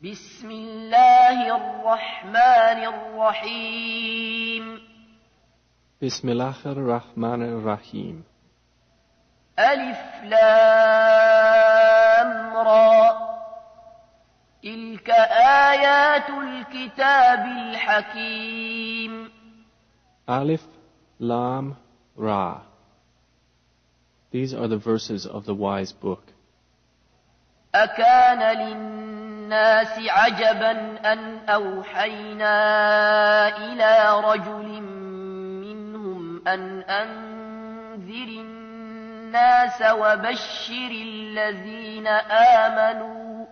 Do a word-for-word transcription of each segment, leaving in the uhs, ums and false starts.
بسم الله الرحمن الرحيم بسم الله الرحمن الرحيم ألف لام را تلك آيات الكتاب الحكيم Alif Lam Ra. These are the verses of the wise book. أكان للناس عجبا أن أوحينا إلى رجل منهم أن أنذر الناس وبشر الذين آمنوا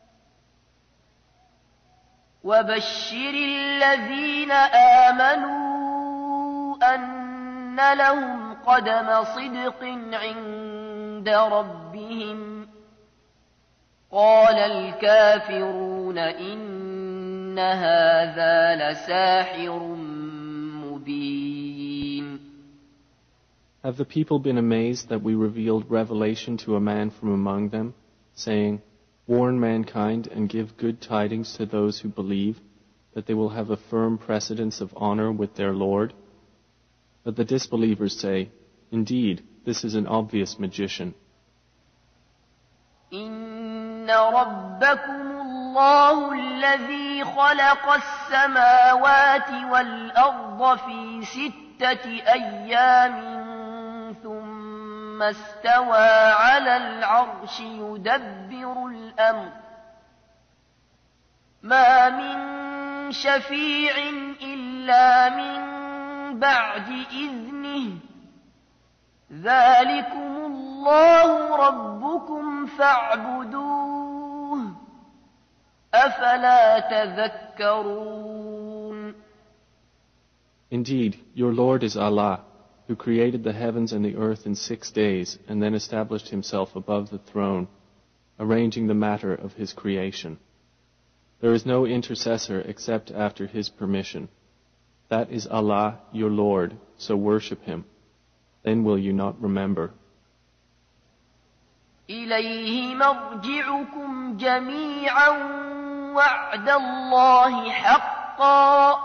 وبشر الذين آمنوا أن لهم قدم صدق عند ربهم قال الكافرون إن هذا لساحر مبين. Have the people been amazed that we revealed revelation to a man from among them, saying, warn mankind and give good tidings to those who believe, that they will have a firm precedence of honor with their Lord? But the disbelievers say, indeed, this is an obvious magician. إن ربكم الله الذي خلق السماوات والأرض في ستة أيام ثم استوى على العرش يدبر الأمر ما من شفيع إلا من بعد إذنه ذلكم الله ربكم فاعبدوه أفلا تذكرون. Indeed, your Lord is Allah, who created the heavens and the earth in six days and then established himself above the throne, arranging the matter of his creation. There is no intercessor except after his permission. That is Allah, your Lord, so worship him. Then will you not remember. إليه مرجعكم جميعا وعد الله حقا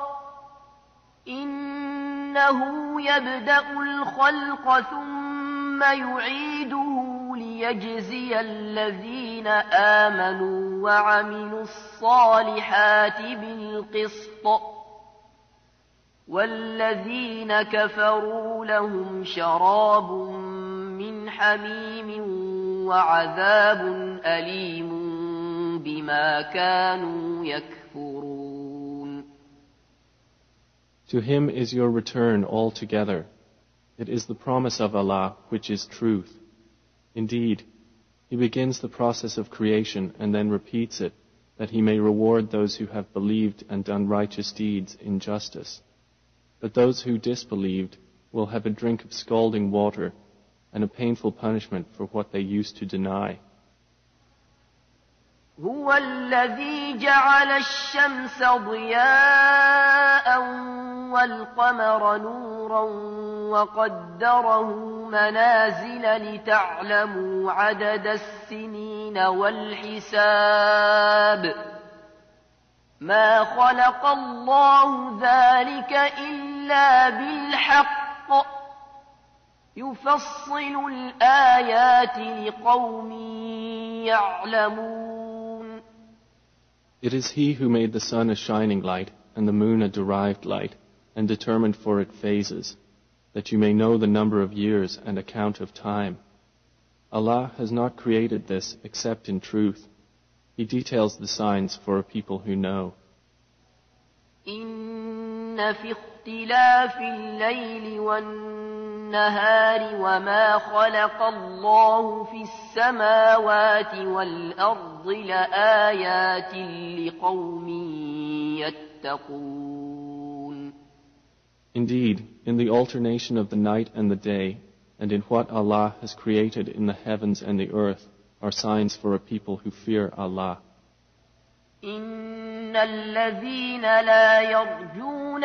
إنه يبدأ الخلق ثم يعيده ليجزي الذين آمنوا وعملوا الصالحات بالقسط والذين كفروا لهم شراب من حميم وعذاب أليم بما كانوا يكفرون. To him is your return altogether. It is the promise of Allah which is truth. Indeed, he begins the process of creation and then repeats it, that he may reward those who have believed and done righteous deeds in justice. But those who disbelieved will have a drink of scalding water and a painful punishment for what they used to deny. هو الذي جعل الشمس ضياء والقمر نورا وقدره منازل لتعلموا عدد السنين والحساب ما خلق الله ذلك إلا بالحق يفصل الآيات لقوم يعلمون. It is he who made the sun a shining light and the moon a derived light and determined for it phases, that you may know the number of years and account of time. Allah has not created this except in truth. He details the signs for a people who know. إن في اختلاف الليل والنهار وما خلق الله في السماوات والأرض لآيات لقوم يتقون. Indeed, in the alternation of the night and the day, and in what Allah has created in the heavens and the earth, are signs for a people who fear Allah. إن الذين لا يرجون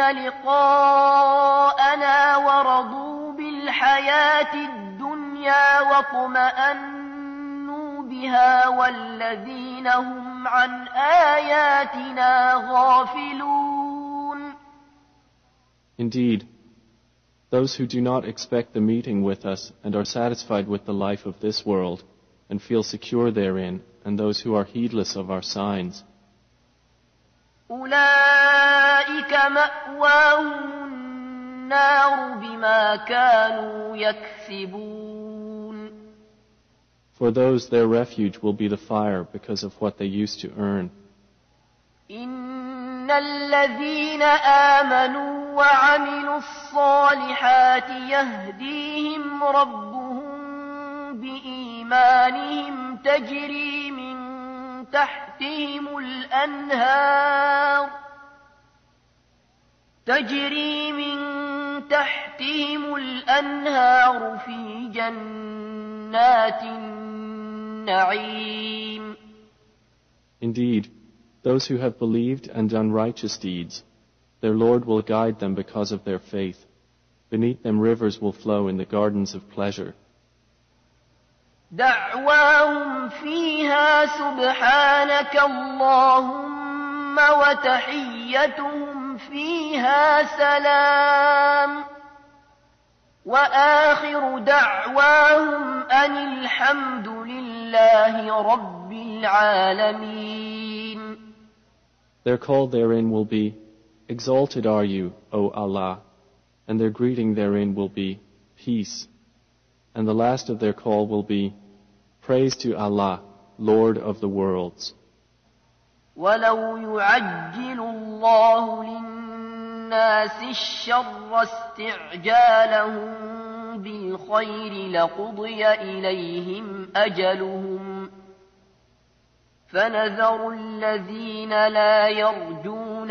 لقاءنا ورضوا بالحياة الدنيا واطمأنوا بها والذين هم عن آياتنا غافلون. Indeed, those who do not expect the meeting with us and are satisfied with the life of this world and feel secure therein, and those who are heedless of our signs, أولئك مأواهم النار بما كانوا يكسبون. for those their refuge will be the fire because of what they used to earn. إن الذين آمنوا وعملوا الصالحات يهديهم ربهم بإيمانهم تجري من تحتهم الأنهار تجري من تحتهم الأنهار في جنات النعيم. Indeed, those who have believed and done righteous deeds, their Lord will guide them because of their faith. Beneath them rivers will flow in the gardens of pleasure. دعواهم فيها سبحانك اللهم وتحيتهم فيها سلام وآخر دعواهم أن الحمد لله رب العالمين. Their call therein will be, Exalted are you, O Allah, and their greeting therein will be, Peace. And the last of their call will be, Praise to Allah, Lord of the worlds. ولو يعجل الله للناس الشر استعجالهم بالخير لقضي إليهم أجلهم فنذر الذين لا يرجون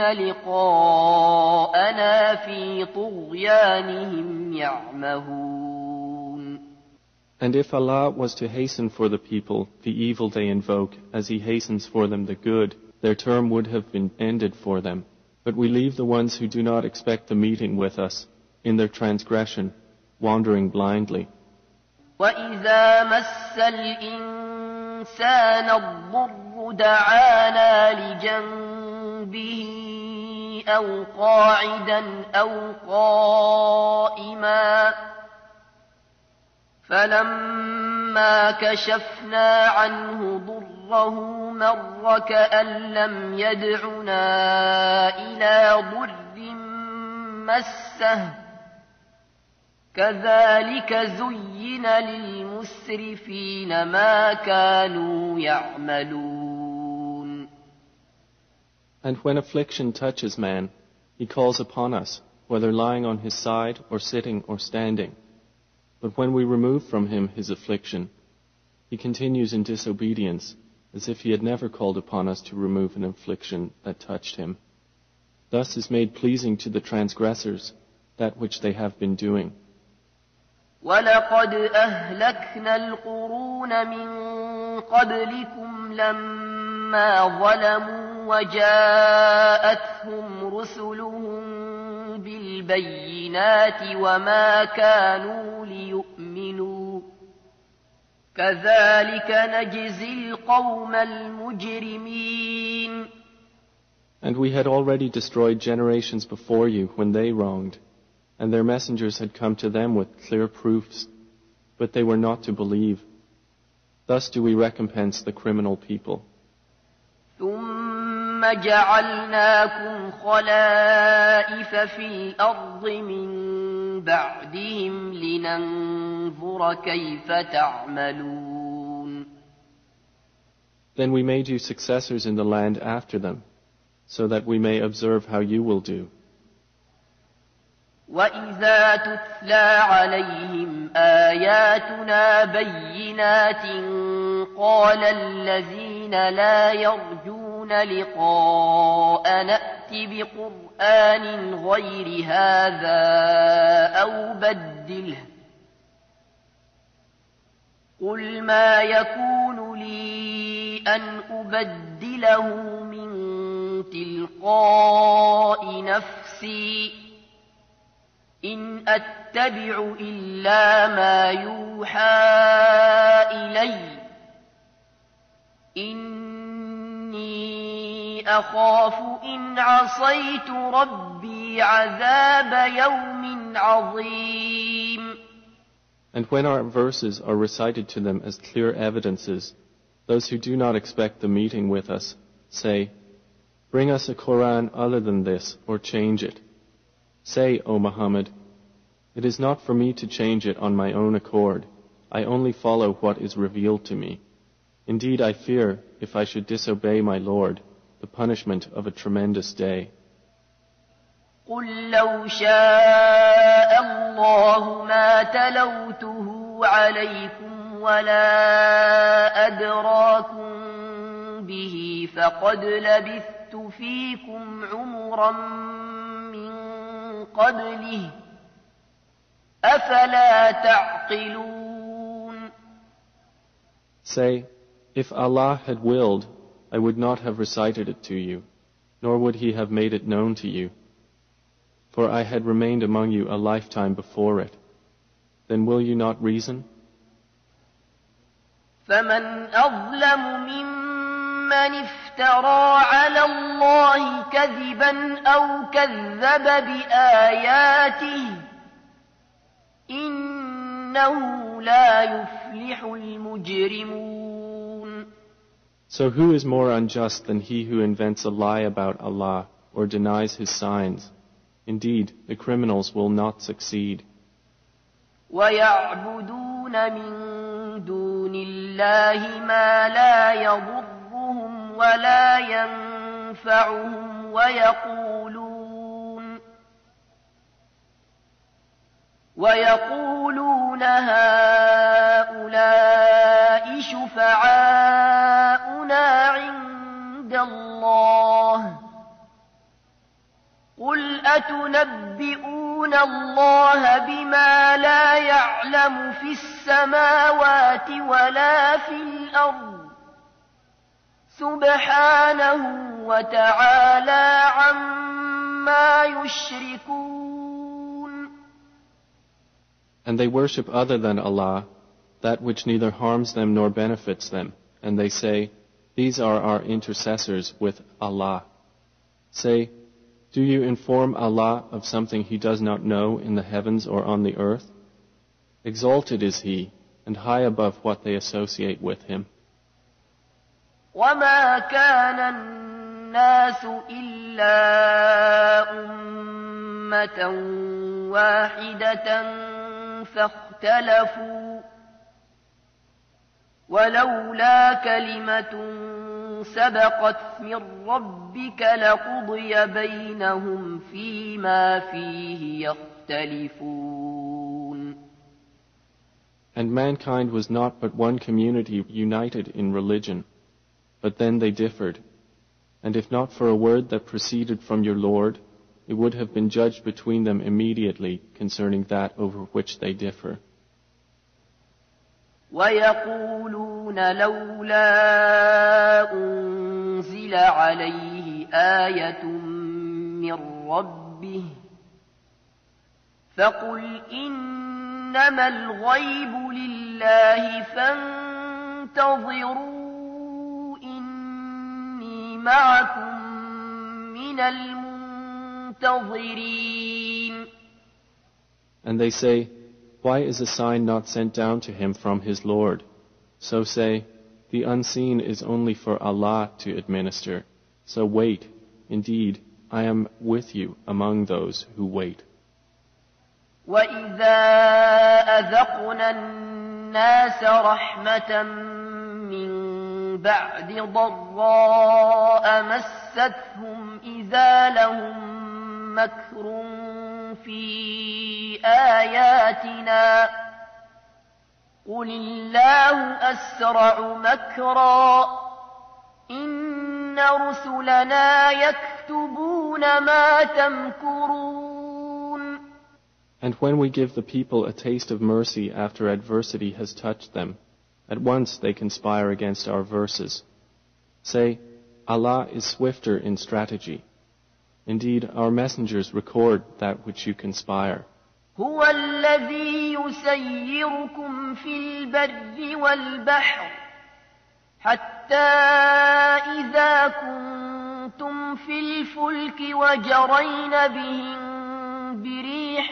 لقاءنا في طغيانهم يعمهون. And if Allah was to hasten for the people the evil they invoke as He hastens for them the good, their term would have been ended for them. But we leave the ones who do not expect the meeting with us in their transgression, wandering blindly. وَإِذَا مَسَّ الْإِنسَانَ الضُّرُّ دَعَانَا لِجَنبِهِ أَوْ قَاعِدًا أَوْ قَائِمًا فَلَمَّا كَشَفْنَا عَنْهُ ضُرَّهُ مَرَّ كَأَن لَّمْ يَدْعُنَا إِلَىٰ ضُرٍّ مَّسَّهُ كَذَٰلِكَ زُيِّنَ لِلْمُسْرِفِينَ مَا كَانُوا يَعْمَلُونَ. And when affliction touches man, he calls upon us, whether lying on his side or sitting or standing. But when we remove from him his affliction, he continues in disobedience, as if he had never called upon us to remove an affliction that touched him. Thus is made pleasing to the transgressors that which they have been doing. وَلَقَدْ أَهْلَكْنَا الْقُرُونَ مِنْ قَبْلِكُمْ لَمَّا ظَلَمُوا وَجَاءَتْهُمْ رُسُلُهُم بِالْبَيِّنَاتِ وَمَا كَانُوا لِيُؤْمِنُوا كَذَلِكَ نَجْزِي الْقَوْمَ الْمُجْرِمِينَ. And we had already destroyed generations before you when they wronged, and their messengers had come to them with clear proofs, but they were not to believe. Thus do we recompense the criminal people. ثُمَّ جَعَلْنَاكُمْ خَلَائِفَ فِي الْأَرْضِ مِن بَعْدِهِمْ لِنَنظُرَ كَيْفَ تَعْمَلُونَ. Then we made you successors in the land after them, so that we may observe how you will do. وَإِذَا تُتْلَى عَلَيْهِمْ آيَاتُنَا بَيِّنَاتٍ قَالَ الَّذِينَ لَا يَرْجُونَ لِقَاءَنَا ائْتِ بِقُرْآنٍ غَيْرِ هَٰذَا أَوْ بَدِّلْهُ قُلْ مَا يَكُونُ لِي أَنْ أُبَدِّلَهُ مِن تِلْقَاءِ نَفْسِي إن أتبع إلا ما يوحى إلي إني أخاف إن عصيت ربي عذاب يوم عظيم. And when our verses are recited to them as clear evidences, those who do not expect the meeting with us say, "Bring us a Quran other than this, or change it." Say, O Muhammad, "It is not for me to change it on my own accord. I only follow what is revealed to me. Indeed, I fear, if I should disobey my Lord, the punishment of a tremendous day." قل لو شاء الله ما تلوته عليكم ولا أدراكم به فقد لبثت فيكم عمرا من قبله أفلا تعقلون. Say, if Allah had willed, I would not have recited it to you, nor would He have made it known to you. For I had remained among you a lifetime before it. Then will you not reason? فمن أظلم ممن افترى على الله كذبا أو كذب بآياته إنه لا يفلح المجرمون. So who is more unjust than he who invents a lie about Allah or denies His signs? Indeed, the criminals will not succeed. وَيَعْبُدُونَ مِن دُونِ اللَّهِ مَا لَا يَضُرُّهُمْ وَلَا يَنفَعُهُمْ وَيَقُولُونَ وَيَقُولُونَ هَؤُلَاءِ شُفَعَاؤُنَا عِندَ اللَّهِ قُلْ أَتُنَبِّئُونَ اللَّهَ بِمَا لَا يَعْلَمُ فِي السَّمَاوَاتِ وَلَا فِي الْأَرْضِ سُبْحَانَهُ وَتَعَالَى عَمَّا يُشْرِكُونَ. And they worship other than Allah, that which neither harms them nor benefits them, and they say, "These are our intercessors with Allah." Say, do you inform Allah of something He does not know in the heavens or on the earth? Exalted is He, and high above what they associate with Him. وَمَا كَانَ النَّاسُ إِلَّا أُمَّةً وَاحِدَةً فَاخْتَلَفُوا وَلَوْلَا كَلِمَةٌ سبقت من ربك لقضي بينهم فيما فيه يختلفون. And mankind was not but one community united in religion, but then they differed. And if not for a word that proceeded from your Lord, it would have been judged between them immediately concerning that over which they differ. وَيَقُولُونَ لَوْلَا أُنزِلَ عَلَيْهِ آيَةٌ مِّن رَّبِّهِ فَقُلْ إِنَّمَا الْغَيْبُ لِلَّهِ فَانتَظِرُوا إِنِّي مَعَكُم مِّنَ الْمُنتَظِرِينَ. And they say, why is a sign not sent down to him from his Lord? So say, the unseen is only for Allah to administer. So wait. Indeed, I am with you among those who wait. وَإِذَا أَذَقْنَا النَّاسَ رَحْمَةً مِّن بَعْدِ ضَرَّاءَ مَسَّتْهُمْ إِذَا لَهُم مَّكْرٌ في آياتنا قل الله أسرع مكرا إن رسلنا يكتبون ما تمكرون. And when we give the people a taste of mercy after adversity has touched them, at once they conspire against our verses. Say, Allah is swifter in strategy. Indeed, our messengers record that which you conspire. هو الذي يسيركم في البر والبحر حتى إذا كنتم في الفلك وجرين بهم بريح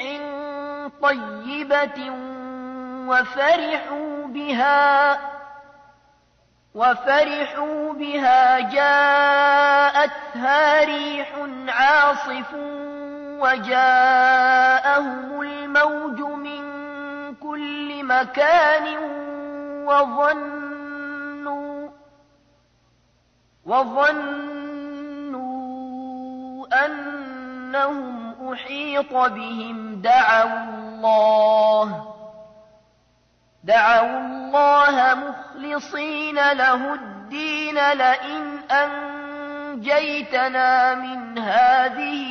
طيبة وفرحوا بها وفرحوا بها جاءتها ريح عاصف وجاءهم الموج من كل مكان وظنوا وظنوا أنهم أحيط بهم دعوا الله دعوا الله مخلصين له الدين لئن أنجيتنا من هذه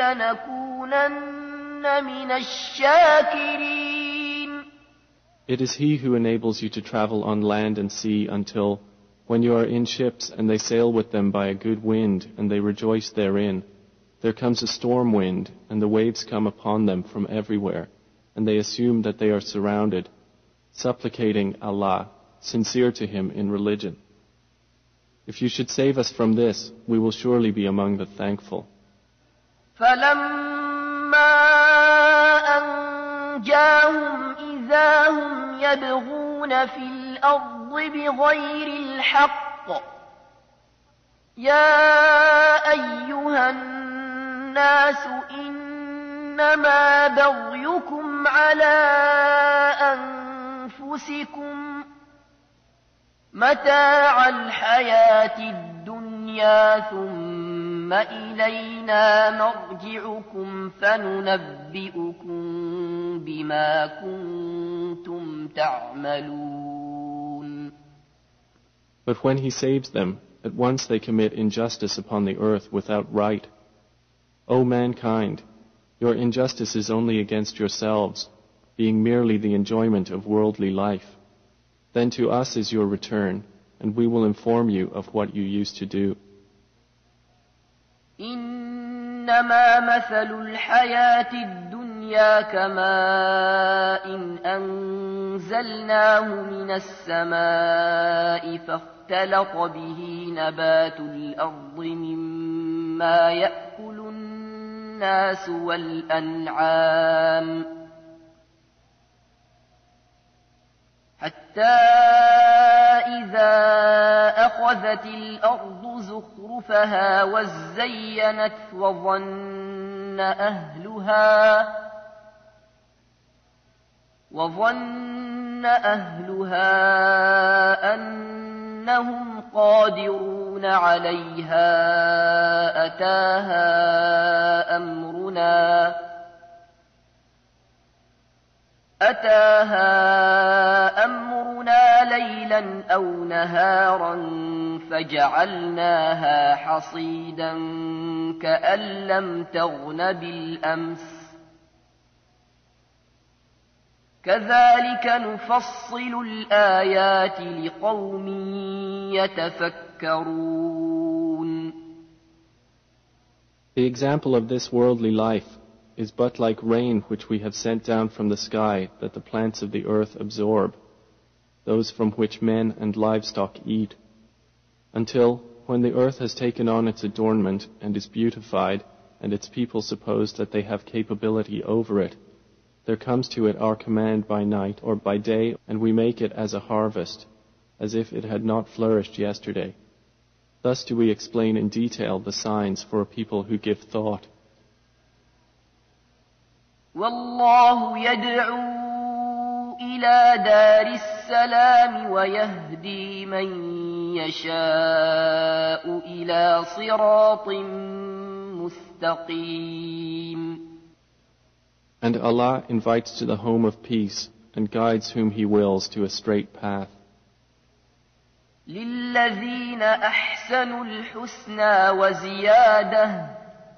لنكونن من الشاكرين. It is He who enables you to travel on land and sea until, when you are in ships and they sail with them by a good wind and they rejoice therein, there comes a storm wind and the waves come upon them from everywhere, and they assume that they are surrounded, supplicating Allah, sincere to Him in religion. If you should save us from this, we will surely be among the thankful. فَلَمَّا أَنْجَاهُمْ إِذَا هُمْ يَبْغُونَ فِي الْأَرْضِ بِغَيْرِ الْحَقِّ يَا أَيُّهَا النَّاسُ إِنَّمَا بَغْيُكُمْ عَلَى أَنفُسِكُمْ متاع الحياة الدنيا ثم إلينا مرجعكم فننبئكم بما كنتم تعملون. But when He saves them, at once they commit injustice upon the earth without right. O mankind, your injustice is only against yourselves, being merely the enjoyment of worldly life. Then to us is your return, and we will inform you of what you used to do. إنما مثل الحياة الدنيا كماء إن أنزلناه من السماء فاختلط به نبات الأرض مما يأكل الناس والأنعام حتى إذا أخذت الأرض زخرفها وزينت وظن أهلها وظن أهلها أنهم قادرون عليها أتاها أمرنا أتاها أمرنا ليلا أو نهارا فجعلناها حصيدا كأن لم تغن بالأمس كذلك نفصل الآيات لقوم يتفكرون. The example of this worldly life is but like rain which we have sent down from the sky that the plants of the earth absorb, those from which men and livestock eat, until, when the earth has taken on its adornment and is beautified, and its people suppose that they have capability over it, there comes to it our command by night or by day, and we make it as a harvest, as if it had not flourished yesterday. Thus do we explain in detail the signs for a people who give thought. والله يدعو إلى دار السلام ويهدي من يشاء إلى صراط مستقيم. And Allah invites to the home of peace and guides whom He wills to a straight path. للذين أحسنوا الحسنى وزيادة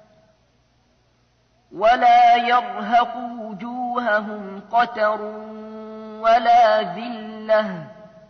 ولا يرهق وجوههم قتر ولا ذلة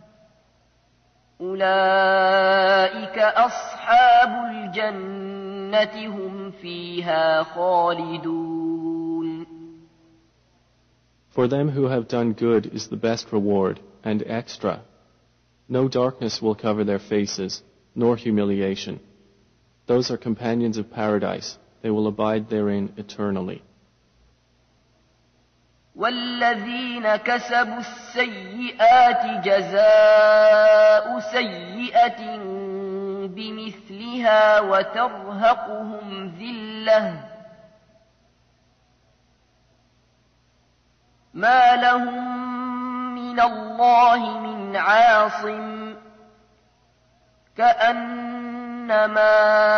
أولئك أصحاب الجنة هم فيها خالدون. For them who have done good is the best reward and extra. No darkness will cover their faces, nor humiliation. Those are companions of paradise. They will abide therein eternally. والذين كسبوا السيئات جزاء سيئة بمثلها وترهقهم ذلة ما لهم من الله من عاصم كأنما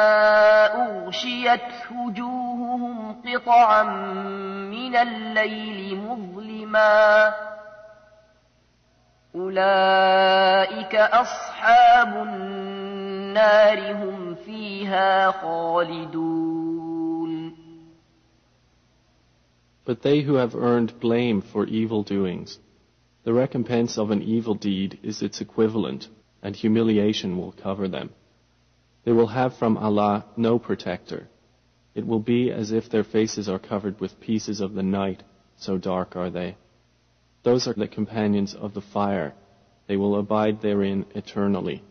أغشيت وجوههم قطعا من الليل مظلما أولئك أصحاب النار هم فيها خالدون. But they who have earned blame for evil doings, the recompense of an evil deed is its equivalent, and humiliation will cover them. They will have from Allah no protector. It will be as if their faces are covered with pieces of the night, so dark are they. Those are the companions of the fire. They will abide therein eternally.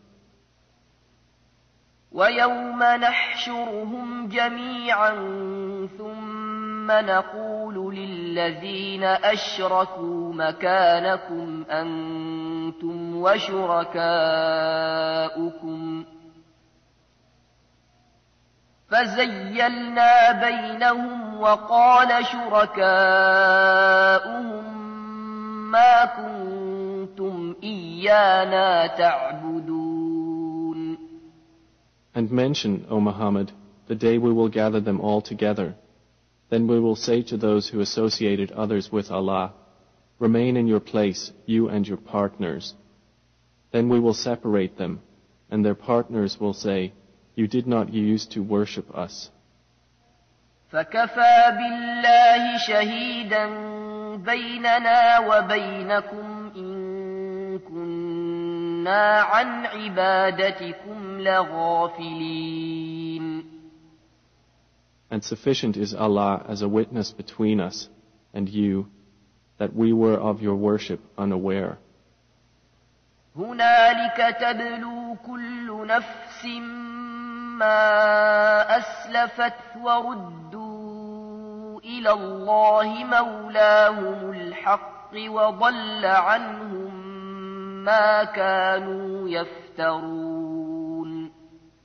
وَيَوْمَ نَحْشُرُهُمْ جَمِيعًا ثُمَّ نَقُولُ لِلَّذِينَ أَشْرَكُوا مَكَانَكُمْ أَنْتُمْ وَشُرَكَاؤُكُمْ فَزَيَّلْنَا بَيْنَهُمْ وَقَالَ شُرَكَاؤُهُمْ مَا كُنْتُمْ إِيَّانَا تَعْبُدُونَ. And mention, O Muhammad, the day we will gather them all together. Then we will say to those who associated others with Allah, remain in your place, you and your partners. Then we will separate them, and their partners will say, you did not use to worship us. فَكَفَى بِاللَّهِ شَهِيدًا بَيْنَنَا وَبَيْنَكُمْ إِن كُنَّا عَنْ عِبَادَتِكُمْ لَغَافِلِينَ. And sufficient is Allah as a witness between us and you, that we were of your worship unaware. هُنَالِكَ تَبْلُو كُلُّ نَفْسٍ مَا أَسْلَفَتْ وَرُدُّوا إِلَى اللَّهِ مَوْلَاهُمُ الْحَقِّ وَضَلَّ عَنْهُمْ مَا كَانُوا يَفْتَرُونَ.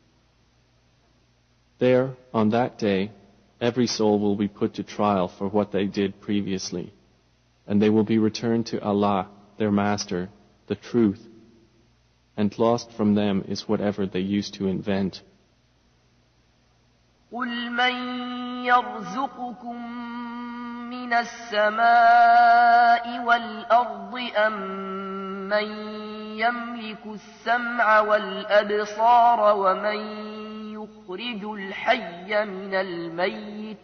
There, on that day, every soul will be put to trial for what they did previously, and they will be returned to Allah, their Master, the truth, and lost from them is whatever they used to invent. قُلْ مَنْ يَرْزُقُكُمْ مِنَ السَّمَاءِ وَالْأَرْضِ أَمْ مَنْ يَمْلِكُ السَّمْعَ وَالْأَبْصَارَ وَمَنْ يُخْرِجُ الْحَيَّ مِنَ الْمَيِّتِ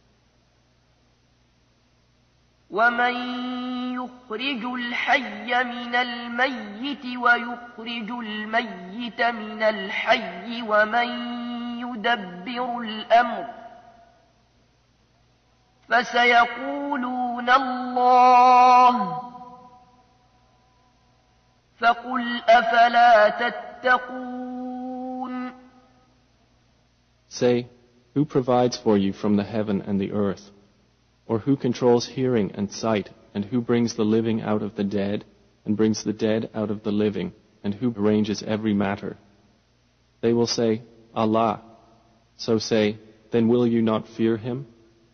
وَمَنْ يُخْرِجُ الْحَيَّ مِنَ الْمَيِّتِ وَيُخْرِجُ الْمَيِّتَ مِنَ الْحَيِّ وَمَنْ يُدَبِّرُ الْأَمْرَ فَسَيَقُولُونَ اللَّهُ فَقُلْ أَفَلَا تَتَّقُونَ. Say, who provides for you from the heaven and the earth? Or who controls hearing and sight, and who brings the living out of the dead, and brings the dead out of the living, and who arranges every matter? They will say, Allah. So say, then will you not fear Him?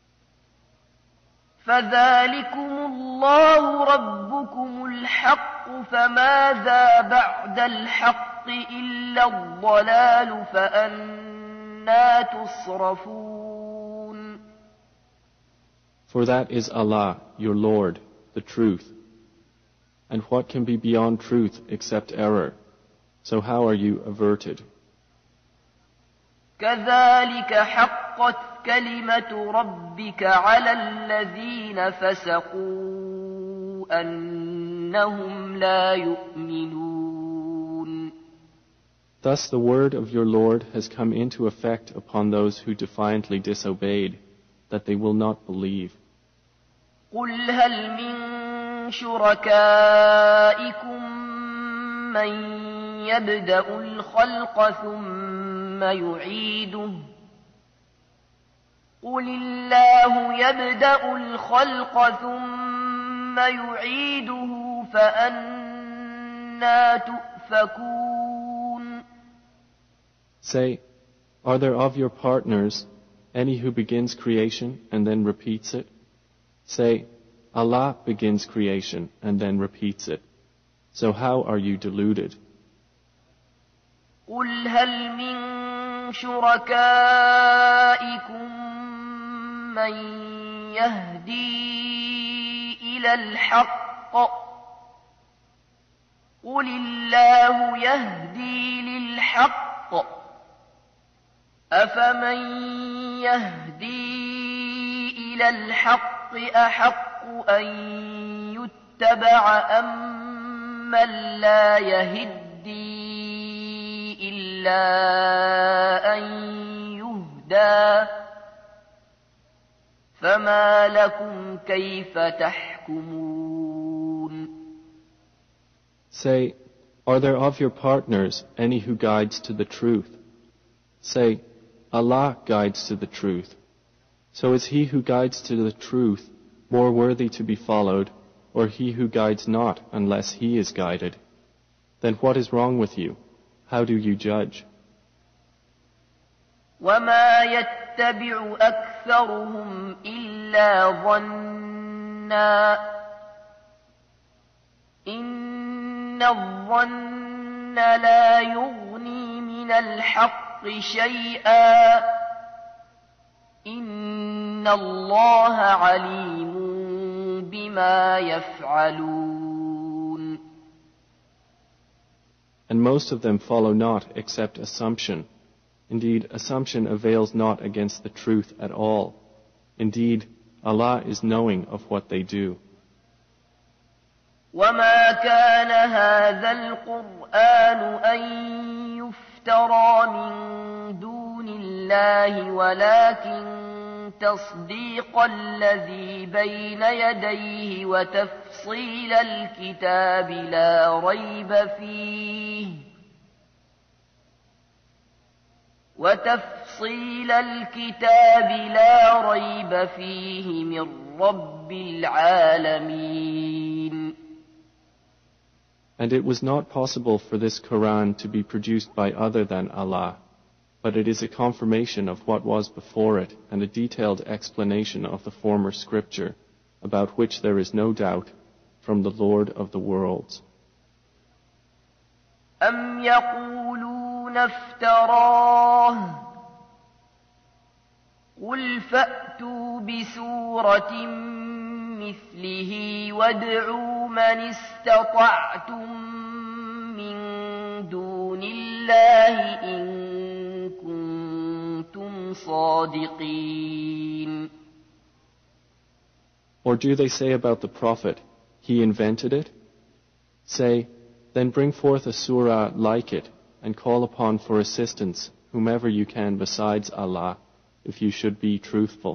فَذَلِكُمُ اللَّهُ رَبُّكُمُ الْحَقُّ فَمَاذَا بَعْدَ الْحَقِّ إِلَّا الضَّلَالُ فَأَنَّى تُصْرَفُونَ. For that is Allah, your Lord, the truth. And what can be beyond truth except error? So how are you averted? كَذَلِكَ حَقَّتْ كَلِمَةُ رَبِّكَ عَلَى الَّذِينَ فَسَقُوا أَنَّهُمْ لَا يُؤْمِنُونَ. Thus the word of your Lord has come into effect upon those who defiantly disobeyed, that they will not believe. قُلْ هَلْ مِنْ شُرَكَائِكُمْ مَنْ يَبْدَأُ الْخَلْقَ ثُمَّ ثم يعيده قل الله يبدأ الخلق ثم يعيده فأنى تؤفكون. Say, are there of your partners any who begins creation and then repeats it? Say, Allah begins creation and then repeats it. So how are you deluded? قل هل من شركائكم من يهدي إلى الحق قل الله يهدي للحق أفمن يهدي إلى الحق أحق أن يتبع أم من لا يهدي إلا أن يهدى فما لكم كيف تحكمون. Say, are there of your partners any who guides to the truth? Say, Allah guides to the truth. So is he who guides to the truth more worthy to be followed, or he who guides not unless he is guided? Then what is wrong with you? How do you judge? وما يتبع أكثرهم إلا ظنا إن الظن لا يغني من الحق شيئا إن الله عليم بما يفعلون. And most of them follow not except assumption. Indeed, assumption avails not against the truth at all. Indeed, Allah is knowing of what they do. وما كان هذا القرآن أن يفترى من دون الله ولكن تصديق الذي بين يديه وتفصيل الكتاب لا ريب فيه وتفصيل الكتاب لا ريب فيه من رب العالمين. And it was not possible for this Quran to be produced by other than Allah, but it is a confirmation of what was before it and a detailed explanation of the former scripture, about which there is no doubt, from the Lord of the worlds. أم يقولون افتراه قل فأتوا بسورة مثله وادعوا من استطعتم من دون الله إن كنتم صادقين. Or do they say about the Prophet, he invented it? Say, then bring forth a surah like it and call upon for assistance whomever you can besides Allah, if you should be truthful.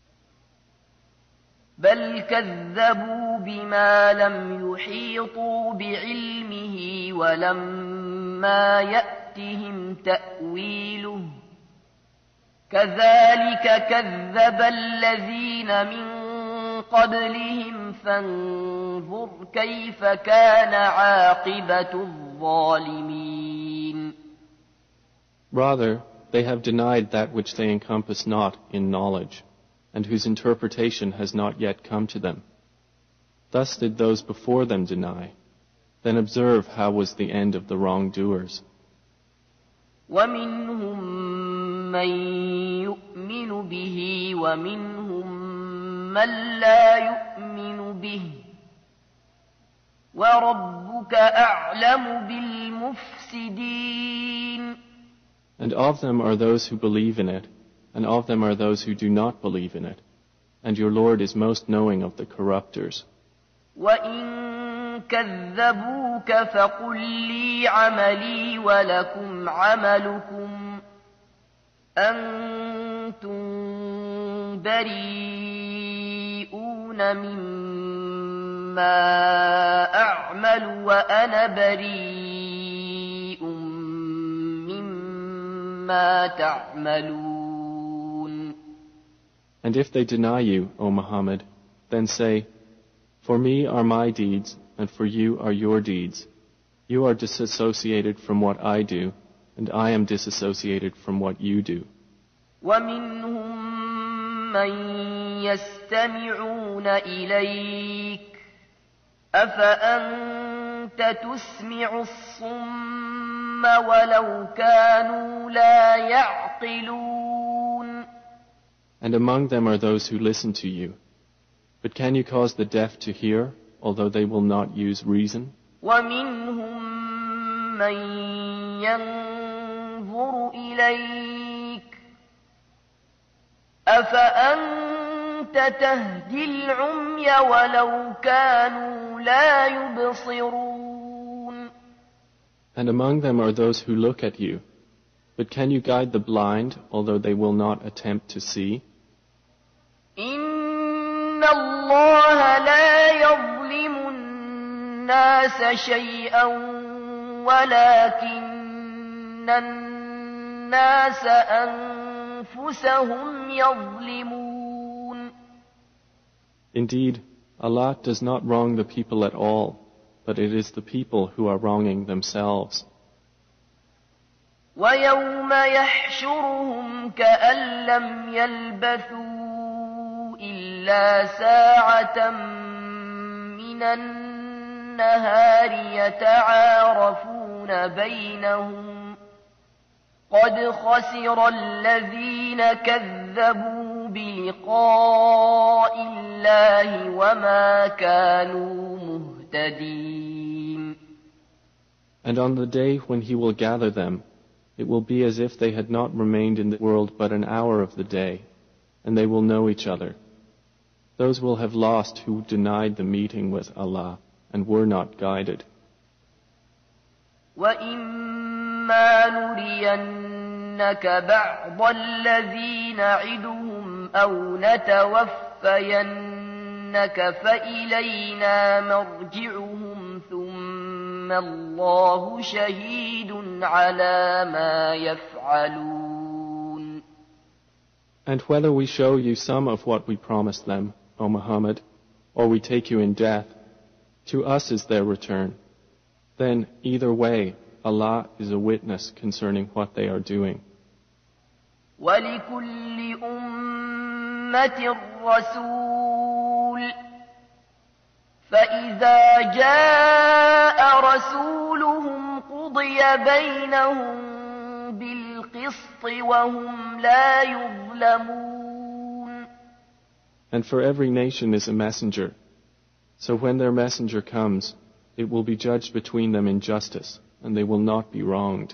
بل كذبوا بما لم يحيطوا بعلمه ولما يأتهم تأويله كذلك كذب الذين من قبلهم فانظر كيف كان عاقبة الظالمين. Rather, they have denied that which they encompass not in knowledge, and whose interpretation has not yet come to them. Thus did those before them deny. Then observe how was the end of the wrongdoers. وَمِنْهُمْ مَنْ يُؤْمِنُ بِهِ وَمِنْهُمْ مَنْ لَا يُؤْمِنُ بِهِ وَرَبُّكَ أَعْلَمُ بِالْمُفْسِدِينَ. And of them are those who believe in it, and of them are those who do not believe in it. And your Lord is most knowing of the corrupters. وَإِن كَذَّبُوكَ فَقُل لِّي عَمَلِي وَلَكُمْ عَمَلُكُمْ أَنْتُمْ بَرِيئُونَ مِمَّا أَعْمَلُ وَأَنَا بَرِيءٌ ما تعملون. And if they deny you, O Muhammad, then say, For me are my deeds, and for you are your deeds. You are disassociated from what I do, and I am disassociated from what you do. ومنهم من يستمعون إليك أفأنت تسمع الصم ولو كانوا لا يعقلون. And among them are those who listen to you. But can you cause the deaf to hear, although they will not use reason? ومنهم من ينظر إليك أفأنت تهدي العمي ولو كانوا لا يبصرون. And among them are those who look at you. But can you guide the blind, although they will not attempt to see? إن الله لا يظلم الناس شيئا ولكن الناس أنفسهم يظلمون. Indeed, Allah does not wrong the people at all, but it is the people who are wronging themselves. ويوم يحشرهم كأن لم يلبثوا إلا ساعة من النهار يتعارفون بينهم قد خسر الذين كذبوا بلقاء الله وما كانوا مهتدين. And on the day when He will gather them, it will be as if they had not remained in the world but an hour of the day, and they will know each other. Those will have lost who denied the meeting with Allah and were not guided. وَإِمَّا نُرِيَنَّكَ بَعْضَ الَّذِي نَعِدُهُمْ أَوْ نَتَوَفَّيَنَّكَ فَإِلَيْنَا مَرْجِعُهُمْ ثُمَّ اللَّهُ شَهِيدٌ عَلَى مَا يَفْعَلُونَ. And whether we show you some of what we promised them, O Muhammad, or we take you in death, to us is their return. Then, either way, Allah is a witness concerning what they are doing. وَلِكُلِّ أُمَّةٍ رَسُولٌ فَإِذَا جَاءَ رَسُولُهُمْ قُضِيَ بَيْنَهُم بِالْقِسْطِ وَهُمْ لَا يُظْلَمُونَ. And for every nation is a messenger. So when their messenger comes, it will be judged between them in justice, and they will not be wronged.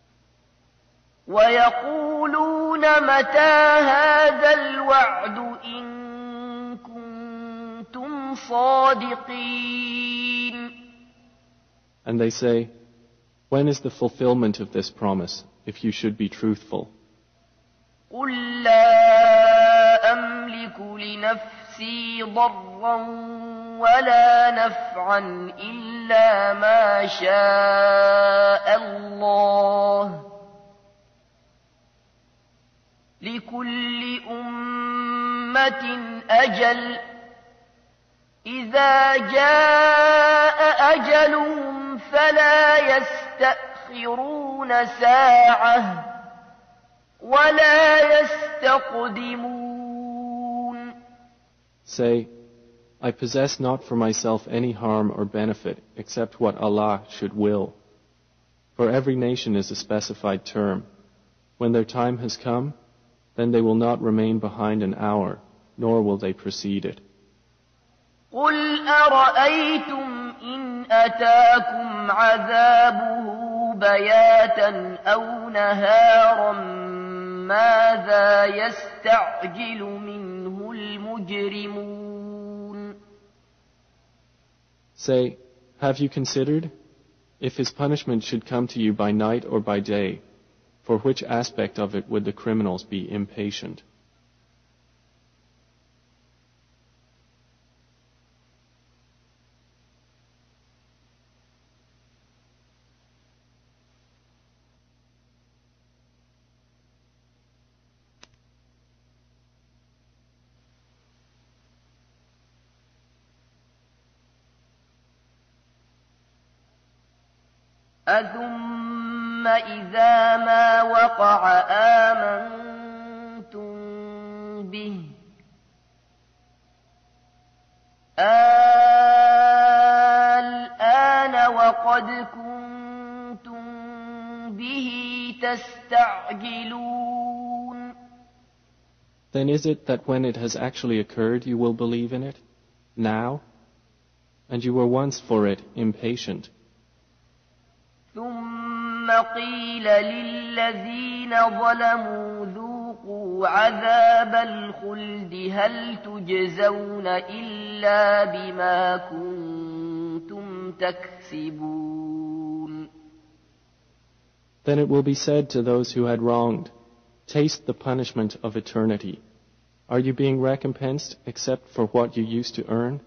وَيَقُولُونَ مَتَى هَذَا الْوَعْدُ إِن كُنتُمْ صَادِقِينَ. And they say, when is the fulfillment of this promise, if you should be truthful? قُل لَّا أَمْلِكُ لِنَفْسِي ضَرًّا وَلَا نَفْعًا إِلَّا مَا شَاءَ اللَّهُ لِكُلِّ أُمَّةٍ أَجَلٌ إِذَا جَاءَ أَجَلُهُمْ فَلَا يَسْتَأْخِرُونَ سَاعَةً وَلَا يَسْتَقْدِمُونَ. Say, I possess not for myself any harm or benefit except what Allah should will. For every nation is a specified term. When their time has come, then they will not remain behind an hour, nor will they precede it. قُلْ أَرَأَيْتُمْ إِنْ أَتَاكُمْ عَذَابُهُ بَيَاتًا أَوْ نَهَارًا مَاذَا يَسْتَعْجِلُ مِنْهُ الْمُجْرِمُونَ. Say, have you considered? If His punishment should come to you by night or by day, for which aspect of it would the criminals be impatient? أثم إذا ما وقع آمنتم به الآن وقد كنتم به تستعجلون. Then is it that when it has actually occurred you will believe in it? Now? And you were once for it impatient. ثم قيل للذين ظلموا ذوقوا عذاب الخلد هل تجزون إلا بما كنتم تكسبون. Then it will be said to those who had wronged, taste the punishment of eternity. Are you being recompensed except for what you used to earn?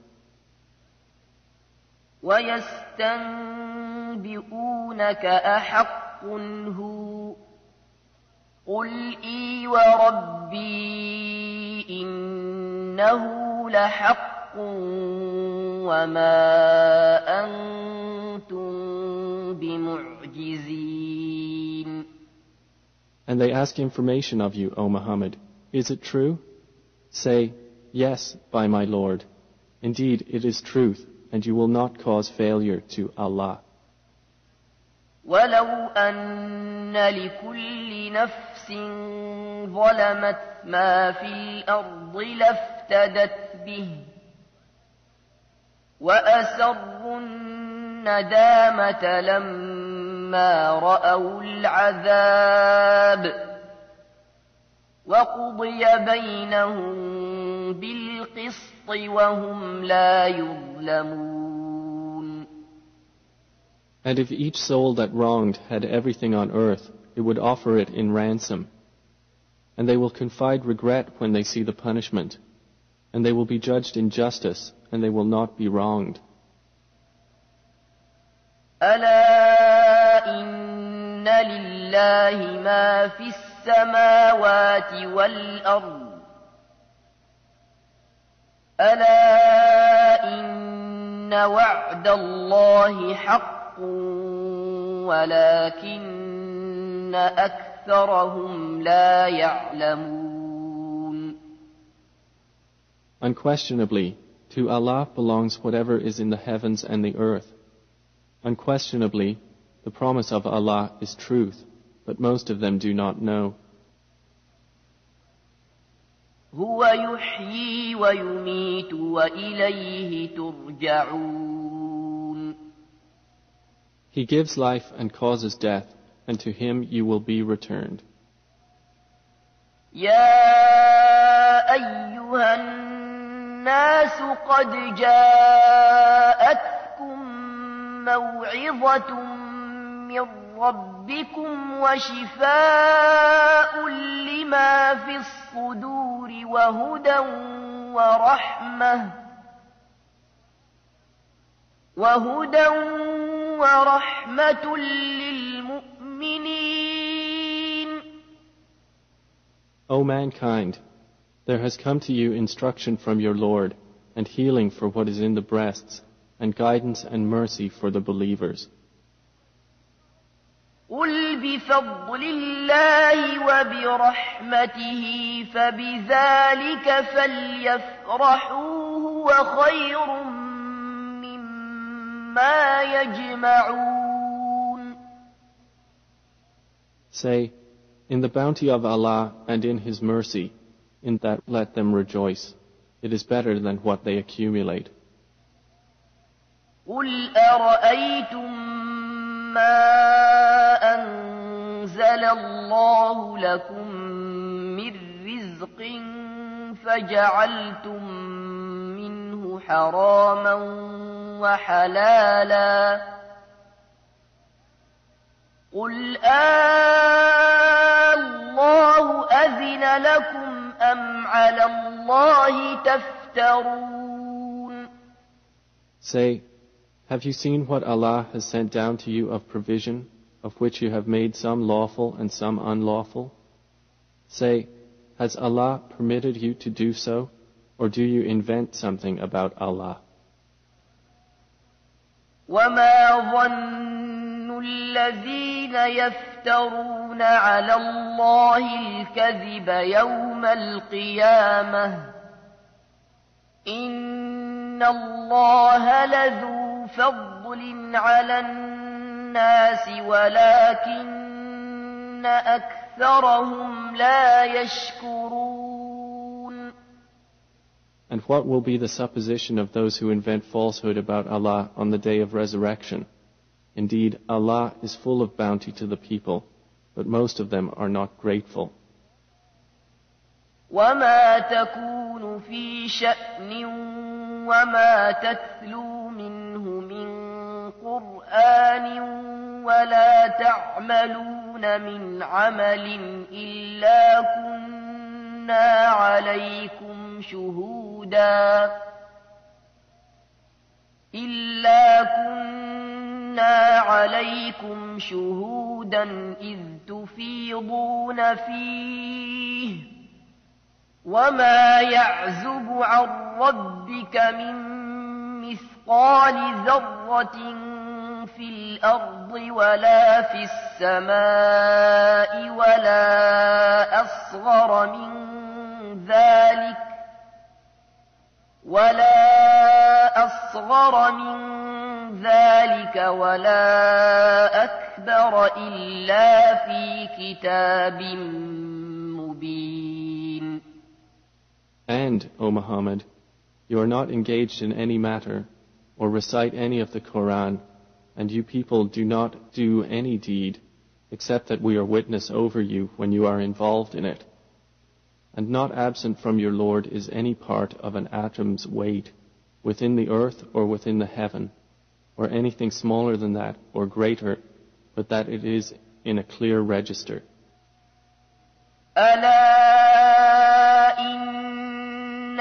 ويستنبئونك أحق هو قل إي وربي إنه لحق وما أنتم بمعجزين. And they ask information of you, O Muhammad. Is it true? Say, yes, by my Lord. Indeed, it is truth, and you will not cause failure to Allah. ولو أن لكل نفس ظلمت ما في الأرض لافتدت به وأسروا الندامة لما رأوا العذاب وقضي بينهم بالقسط وهم لا يظلمون. And if each soul that wronged had everything on earth, it would offer it in ransom. And they will confide regret when they see the punishment. And they will be judged in justice, and they will not be wronged. ألا إن لله ما في السماوات والأرض ألا إن وعد الله حق ولكن أكثرهم لا يعلمون. Unquestionably, to Allah belongs whatever is in the heavens and the earth. Unquestionably, the promise of Allah is truth, but most of them do not know. هو يحيي ويميت وإليه ترجعون. He gives life and causes death, and to him you will be returned. يا أيها الناس قد جاءتكم موعظة من ربكم وشفاء لما في الصدور وهدى ورحمة وهدى ورحمة للمؤمنين. O mankind, there has come to you instruction from your Lord, and healing for what is in the breasts, and guidance and mercy for the believers. قل بفضل الله وبرحمته فبذلك فليفرحوا هو خير مما يجمعون. Say, in the bounty of Allah and in His mercy, in that let them rejoice. It is better than what they accumulate. قل أرأيتم ما أنزل الله لكم من رزق فجعلتم منه حراما وحلالا قل الله أذن لكم أم على الله تفترون. Say, have you seen what Allah has sent down to you of provision, of which you have made some lawful and some unlawful? Say, has Allah permitted you to do so, or do you invent something about Allah? وما ظن الذين يفترون على الله الكذب يوم القيامة إن الله لذو فضل على الناس ولكن أكثرهم لا يشكرون. And what will be the supposition of those who invent falsehood about Allah on the day of resurrection? Indeed, Allah is full of bounty to the people, but most of them are not grateful. وما تكون في شأن وما تتلو منه من قرآن ولا تعملون من عمل إلا كنا عليكم شهودا إلا كنا عليكم شهودا إذ تفيضون فيه وما يعزب عن ربك من مثقال ذرة في الأرض ولا في السماء ولا أصغر من ذلك ولا أصغر من ذلك ولا أكبر إلا في كتاب مبين. And, O Muhammad, you are not engaged in any matter, or recite any of the Quran, and you people do not do any deed, except that we are witness over you when you are involved in it. And not absent from your Lord is any part of an atom's weight, within the earth or within the heaven, or anything smaller than that or greater, but that it is in a clear register. ألا إن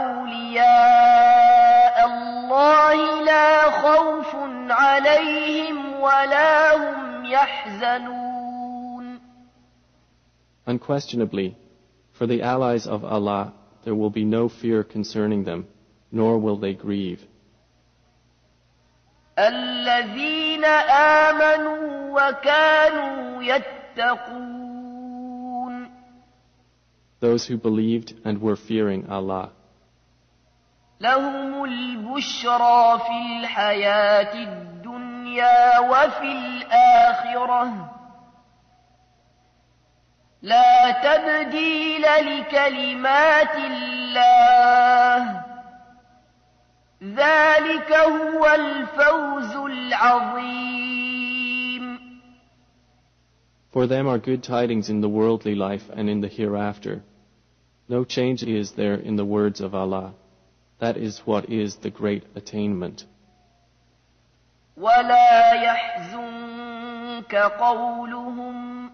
أولياء الله لا خوف عليهم ولا هم يحزنون. Unquestionably, for the allies of Allah, there will be no fear concerning them, nor will they grieve. الذين آمنوا وكانوا يتقون. Those who believed and were fearing Allah. لهم البشرى في الحياة الدنيا وفي الآخرة لا تبديل لكلمات الله ذلك هو الفوز العظيم. For them are good tidings in the worldly life and in the hereafter. No change is there in the words of Allah. That is what is the great attainment. ولا يحزنك قولهم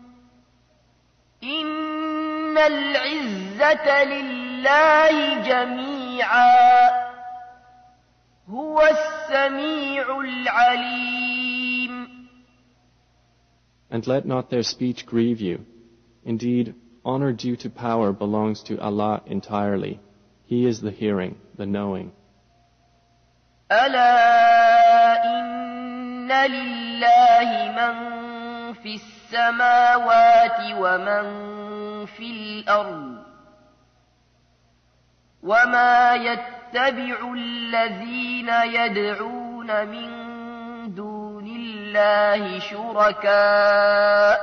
إن العزة لله جميعا هو السميع العليم. And let not their speech grieve you. Indeed, honor due to power belongs to Allah entirely. He is the hearing, the knowing. ألا إن لله من في السماوات ومن في الأرض وما يتبع الذين يدعون من دون الله شركاء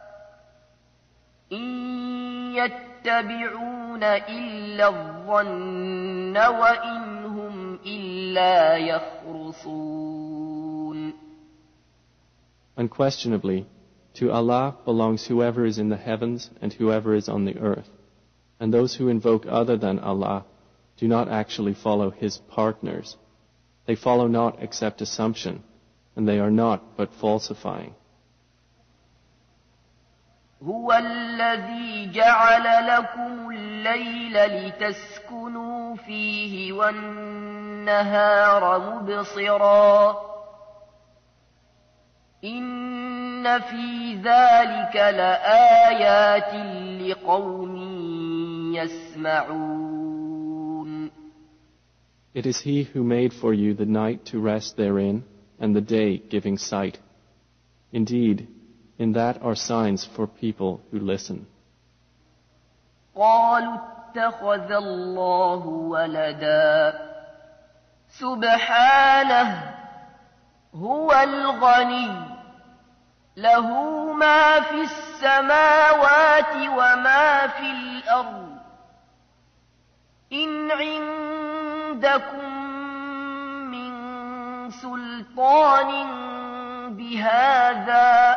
إن يتبعون إلا الظن وإن هم إلا يخرصون. Unquestionably, to Allah belongs whoever is in the heavens and whoever is on the earth. And those who invoke other than Allah do not actually follow His partners. They follow not except assumption, and they are not but falsifying. هو الذي جعل لكم الليل لتسكنوا فيه والنهار مبصرا إن في ذلك لآيات لقوم يسمعون. It is He who made for you the night to rest therein, and the day giving sight. Indeed, in that are signs for people who listen. قالوا اتخذ الله ولدا سبحانه هو الغني له ما في السماوات وما في الأرض إن عندكم من سلطان بهذا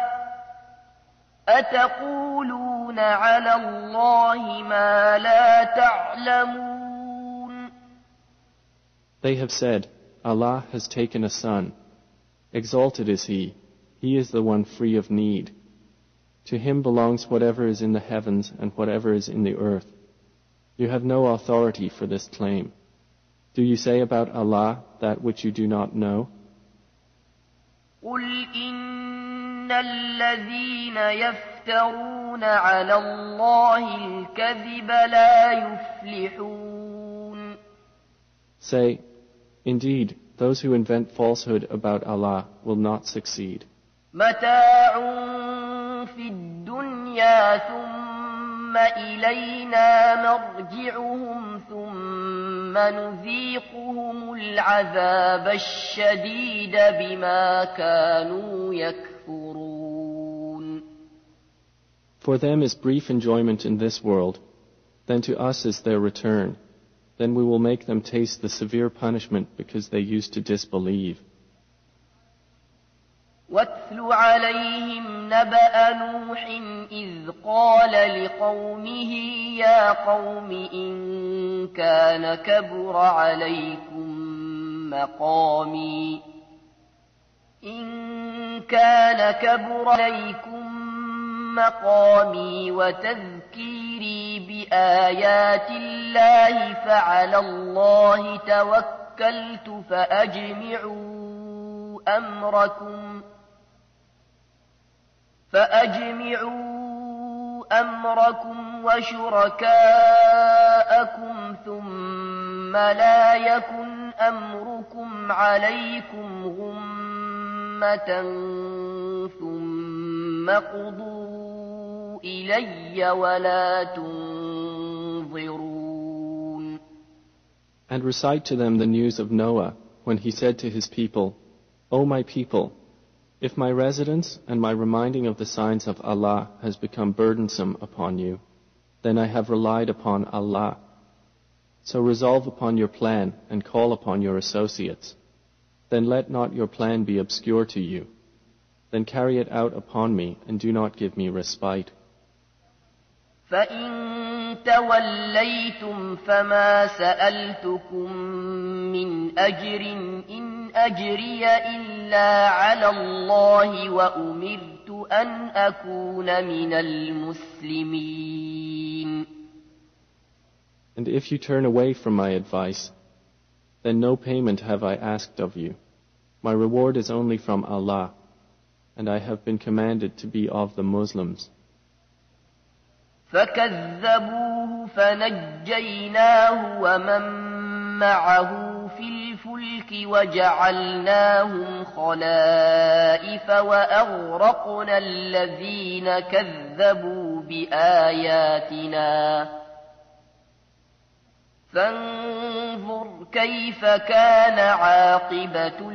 أتقولون على الله ما لا تعلمون. They have said, Allah has taken a son. Exalted is He. He is the one free of need. To Him belongs whatever is in the heavens and whatever is in the earth. You have no authority for this claim. Do you say about Allah that which you do not know? قل إن الذين يفترون على الله الكذب لا يفلحون. Say, indeed, those who invent falsehood about Allah will not succeed. متاع في الدنيا ثم إلينا مرجعهم ثم نذيقهم العذاب الشديد بما كانوا يكفرون. For them is brief enjoyment in this world, then to us is their return. Then we will make them taste the severe punishment because they used to disbelieve. واتل عليهم نبأ نوح إذ قال لقومه يا قوم إن كان كبر عليكم مقامي إن كان كبر عليكم مقامي وتذكيري بآيات الله فعلى الله توكلت فأجمعوا أمركم فأجمعوا أمركم وشركاءكم ثم لا يكن أمركم عليكم غمة ثم قضوا إلي ولا تنظرون. And recite to them the news of Noah when he said to his people, O my people, if my residence and my reminding of the signs of Allah has become burdensome upon you, then I have relied upon Allah. So resolve upon your plan and call upon your associates. Then let not your plan be obscure to you. Then carry it out upon me and do not give me respite. فإن توليتم فما سألتكم من أجر إن أجري إلا على الله وأمرت أن أكون من المسلمين. And if you turn away from my advice, then no payment have I asked of you. My reward is only from Allah, and I have been commanded to be of the Muslims. فكذبوه فنجيناه ومن معه في الفلك وجعلناهم خلائف وأغرقنا الذين كذبوا بآياتنا فانظر كيف كان عاقبة